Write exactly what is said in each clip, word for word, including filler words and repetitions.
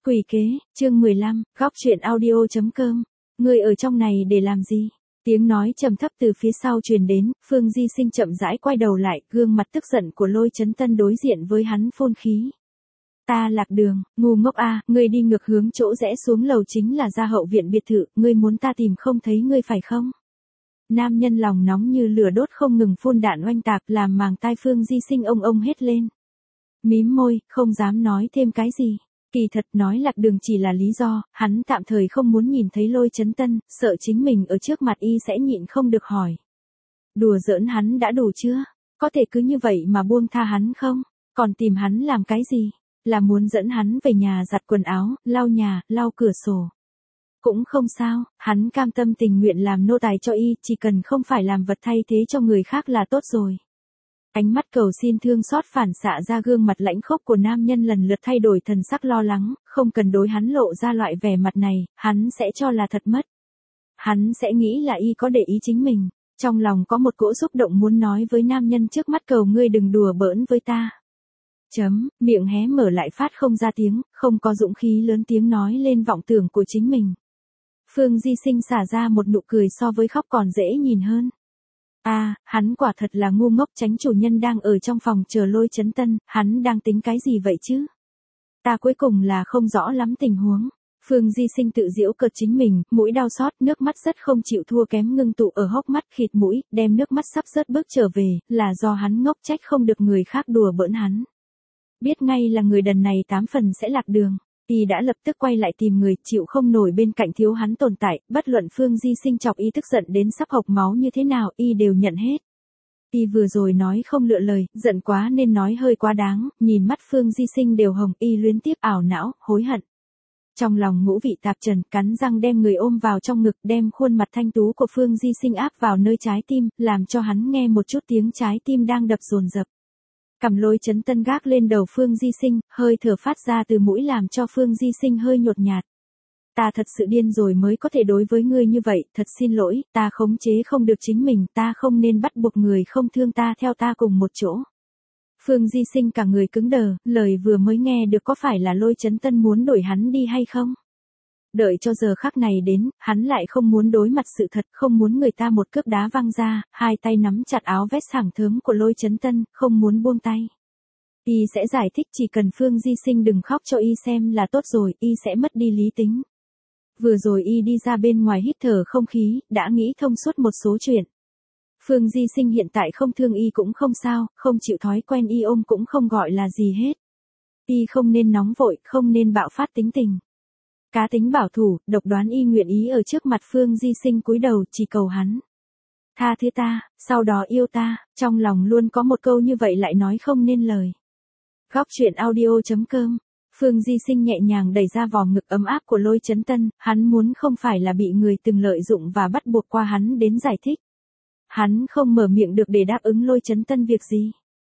Quỷ kế, chương mười lăm, góc truyện audio.com. Ngươi ở trong này để làm gì? Tiếng nói trầm thấp từ phía sau truyền đến, Phương Di Sinh chậm rãi quay đầu lại, gương mặt tức giận của Lôi Chấn Tân đối diện với hắn phun khí. Ta lạc đường, ngu ngốc a, ngươi đi ngược hướng chỗ rẽ xuống lầu chính là ra hậu viện biệt thự, ngươi muốn ta tìm không thấy ngươi phải không? Nam nhân lòng nóng như lửa đốt không ngừng phun đạn oanh tạc, làm màng tai Phương Di Sinh ông ông hết lên. Mím môi, không dám nói thêm cái gì. Kỳ thật nói lạc đường chỉ là lý do, hắn tạm thời không muốn nhìn thấy Lôi Chấn Tân, sợ chính mình ở trước mặt y sẽ nhịn không được hỏi. Đùa giỡn hắn đã đủ chưa? Có thể cứ như vậy mà buông tha hắn không? Còn tìm hắn làm cái gì? Là muốn dẫn hắn về nhà giặt quần áo, lau nhà, lau cửa sổ. Cũng không sao, hắn cam tâm tình nguyện làm nô tài cho y, chỉ cần không phải làm vật thay thế cho người khác là tốt rồi. Ánh mắt cầu xin thương xót phản xạ ra gương mặt lãnh khốc của nam nhân lần lượt thay đổi thần sắc lo lắng, không cần đối hắn lộ ra loại vẻ mặt này, hắn sẽ cho là thật mất. Hắn sẽ nghĩ là y có để ý chính mình, trong lòng có một cỗ xúc động muốn nói với nam nhân trước mắt cầu ngươi đừng đùa bỡn với ta. Chấm, miệng hé mở lại phát không ra tiếng, không có dũng khí lớn tiếng nói lên vọng tưởng của chính mình. Phương Di Sinh xả ra một nụ cười so với khóc còn dễ nhìn hơn. À, hắn quả thật là ngu ngốc, tránh chủ nhân đang ở trong phòng chờ Lôi Chấn Tân, hắn đang tính cái gì vậy chứ? Ta cuối cùng là không rõ lắm tình huống. Phương Di Sinh tự giễu cợt chính mình, mũi đau xót, nước mắt rất không chịu thua kém ngưng tụ ở hốc mắt khịt mũi, đem nước mắt sắp rớt bước trở về, là do hắn ngốc trách không được người khác đùa bỡn hắn. Biết ngay là người đần này tám phần sẽ lạc đường. Y đã lập tức quay lại tìm người, chịu không nổi bên cạnh thiếu hắn tồn tại, bất luận Phương Di Sinh chọc y tức giận đến sắp hộc máu như thế nào, y đều nhận hết. Y vừa rồi nói không lựa lời, giận quá nên nói hơi quá đáng, nhìn mắt Phương Di Sinh đều hồng, y luyến tiếp ảo não, hối hận. Trong lòng ngũ vị tạp trần, cắn răng đem người ôm vào trong ngực, đem khuôn mặt thanh tú của Phương Di Sinh áp vào nơi trái tim, làm cho hắn nghe một chút tiếng trái tim đang đập dồn dập. Cầm Lôi Chấn Tân gác lên đầu Phương Di Sinh, hơi thở phát ra từ mũi làm cho Phương Di Sinh hơi nhột nhạt. Ta thật sự điên rồi mới có thể đối với ngươi như vậy, thật xin lỗi, ta khống chế không được chính mình, ta không nên bắt buộc người không thương ta theo ta cùng một chỗ. Phương Di Sinh cả người cứng đờ, lời vừa mới nghe được có phải là Lôi Chấn Tân muốn đuổi hắn đi hay không? Đợi cho giờ khắc này đến, hắn lại không muốn đối mặt sự thật, không muốn người ta một cước đá văng ra, hai tay nắm chặt áo vest sảng thớm của Lôi Chấn Tân, không muốn buông tay. Y sẽ giải thích chỉ cần Phương Di Sinh đừng khóc cho y xem là tốt rồi, y sẽ mất đi lý tính. Vừa rồi y đi ra bên ngoài hít thở không khí, đã nghĩ thông suốt một số chuyện. Phương Di Sinh hiện tại không thương y cũng không sao, không chịu thói quen y ôm cũng không gọi là gì hết. Y không nên nóng vội, không nên bạo phát tính tình. Cá tính bảo thủ, độc đoán y nguyện ý ở trước mặt Phương Di Sinh cúi đầu chỉ cầu hắn. Tha thứ ta, sau đó yêu ta, trong lòng luôn có một câu như vậy lại nói không nên lời. Góc truyện audio.com. Phương Di Sinh nhẹ nhàng đẩy ra vòng ngực ấm áp của Lôi Chấn Tân, hắn muốn không phải là bị người từng lợi dụng và bắt buộc qua hắn đến giải thích. Hắn không mở miệng được để đáp ứng Lôi Chấn Tân việc gì.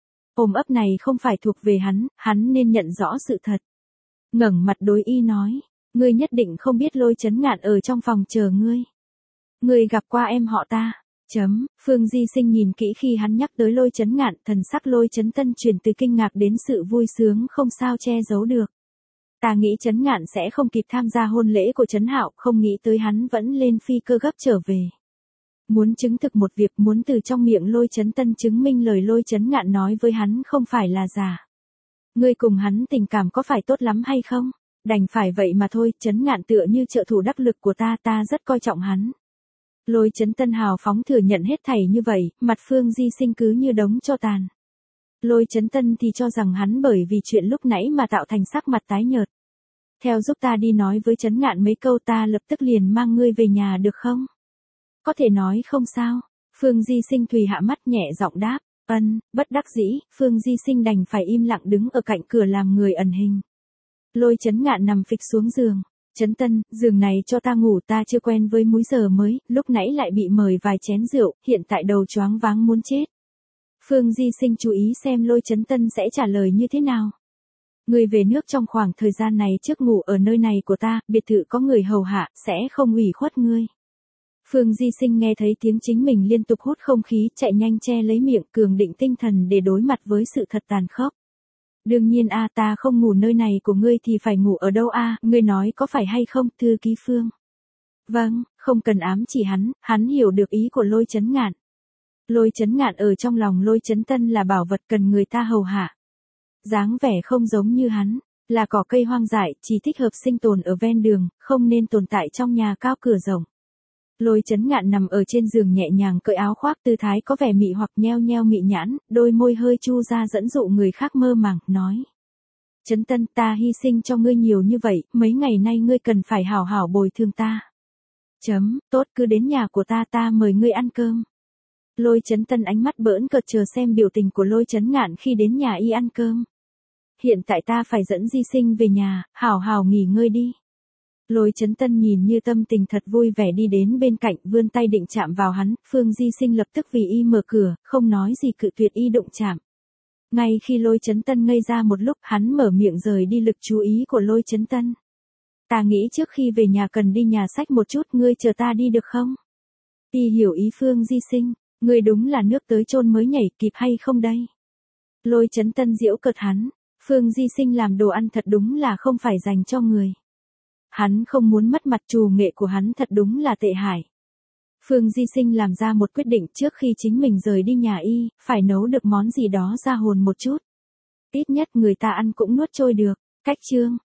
Ôm ấp này không phải thuộc về hắn, hắn nên nhận rõ sự thật. Ngẩng mặt đối y nói. Ngươi nhất định không biết Lôi Chấn Ngạn ở trong phòng chờ ngươi. Ngươi gặp qua em họ ta. Chấm, Phương Di Sinh nhìn kỹ khi hắn nhắc tới Lôi Chấn Ngạn, thần sắc Lôi Chấn Tân chuyển từ kinh ngạc đến sự vui sướng không sao che giấu được. Ta nghĩ Chấn Ngạn sẽ không kịp tham gia hôn lễ của Chấn Hạo, không nghĩ tới hắn vẫn lên phi cơ gấp trở về. Muốn chứng thực một việc, muốn từ trong miệng Lôi Chấn Tân chứng minh lời Lôi Chấn Ngạn nói với hắn không phải là giả. Ngươi cùng hắn tình cảm có phải tốt lắm hay không? Đành phải vậy mà thôi, Chấn Ngạn tựa như trợ thủ đắc lực của ta, ta rất coi trọng hắn. Lôi Chấn Tân hào phóng thừa nhận hết thảy như vậy, mặt Phương Di Sinh cứ như đống tro tàn. Lôi Chấn Tân thì cho rằng hắn bởi vì chuyện lúc nãy mà tạo thành sắc mặt tái nhợt. Theo giúp ta đi nói với Chấn Ngạn mấy câu, ta lập tức liền mang ngươi về nhà được không? Có thể nói không sao. Phương Di Sinh thùy hạ mắt nhẹ giọng đáp, ân, bất đắc dĩ, Phương Di Sinh đành phải im lặng đứng ở cạnh cửa làm người ẩn hình. Lôi Chấn Ngạn nằm phịch xuống giường. Chấn Tân, giường này cho ta ngủ, ta chưa quen với múi giờ mới, lúc nãy lại bị mời vài chén rượu, hiện tại đầu choáng váng muốn chết. Phương Di Sinh chú ý xem Lôi Chấn Tân sẽ trả lời như thế nào. Người về nước trong khoảng thời gian này trước ngủ ở nơi này của ta, biệt thự có người hầu hạ, sẽ không ủy khuất ngươi. Phương Di Sinh nghe thấy tiếng chính mình liên tục hút không khí, chạy nhanh che lấy miệng, cường định tinh thần để đối mặt với sự thật tàn khốc. Đương nhiên a, ta không ngủ nơi này của ngươi thì phải ngủ ở đâu a, ngươi nói có phải hay không, thư ký Phương? Vâng, không cần ám chỉ hắn, hắn hiểu được ý của Lôi Chấn Ngạn. Lôi Chấn Ngạn ở trong lòng Lôi Chấn Tân là bảo vật cần người ta hầu hạ. Dáng vẻ không giống như hắn, là cỏ cây hoang dại, chỉ thích hợp sinh tồn ở ven đường, không nên tồn tại trong nhà cao cửa rộng. Lôi Chấn Ngạn nằm ở trên giường nhẹ nhàng cởi áo khoác, tư thái có vẻ mị hoặc nheo nheo mị nhãn, đôi môi hơi chu ra dẫn dụ người khác mơ màng, nói. Chấn Tân, ta hy sinh cho ngươi nhiều như vậy, mấy ngày nay ngươi cần phải hảo hảo bồi thường ta. Chấm, tốt, cứ đến nhà của ta, ta mời ngươi ăn cơm. Lôi Chấn Tân ánh mắt bỡn cợt chờ xem biểu tình của Lôi Chấn Ngạn khi đến nhà y ăn cơm. Hiện tại ta phải dẫn Di Sinh về nhà, hảo hảo nghỉ ngơi đi. Lôi Chấn Tân nhìn như tâm tình thật vui vẻ đi đến bên cạnh, vươn tay định chạm vào hắn, Phương Di Sinh lập tức vì y mở cửa, không nói gì cự tuyệt y đụng chạm. Ngay khi Lôi Chấn Tân ngây ra một lúc, hắn mở miệng rời đi lực chú ý của Lôi Chấn Tân. Ta nghĩ trước khi về nhà cần đi nhà sách một chút, ngươi chờ ta đi được không? Y hiểu ý Phương Di Sinh, ngươi đúng là nước tới chôn mới nhảy, kịp hay không đây? Lôi Chấn Tân giễu cợt hắn, Phương Di Sinh làm đồ ăn thật đúng là không phải dành cho người. Hắn không muốn mất mặt, trù nghệ của hắn thật đúng là tệ hại. Phương Di Sinh làm ra một quyết định trước khi chính mình rời đi nhà y, phải nấu được món gì đó ra hồn một chút. Ít nhất người ta ăn cũng nuốt trôi được. Cách chương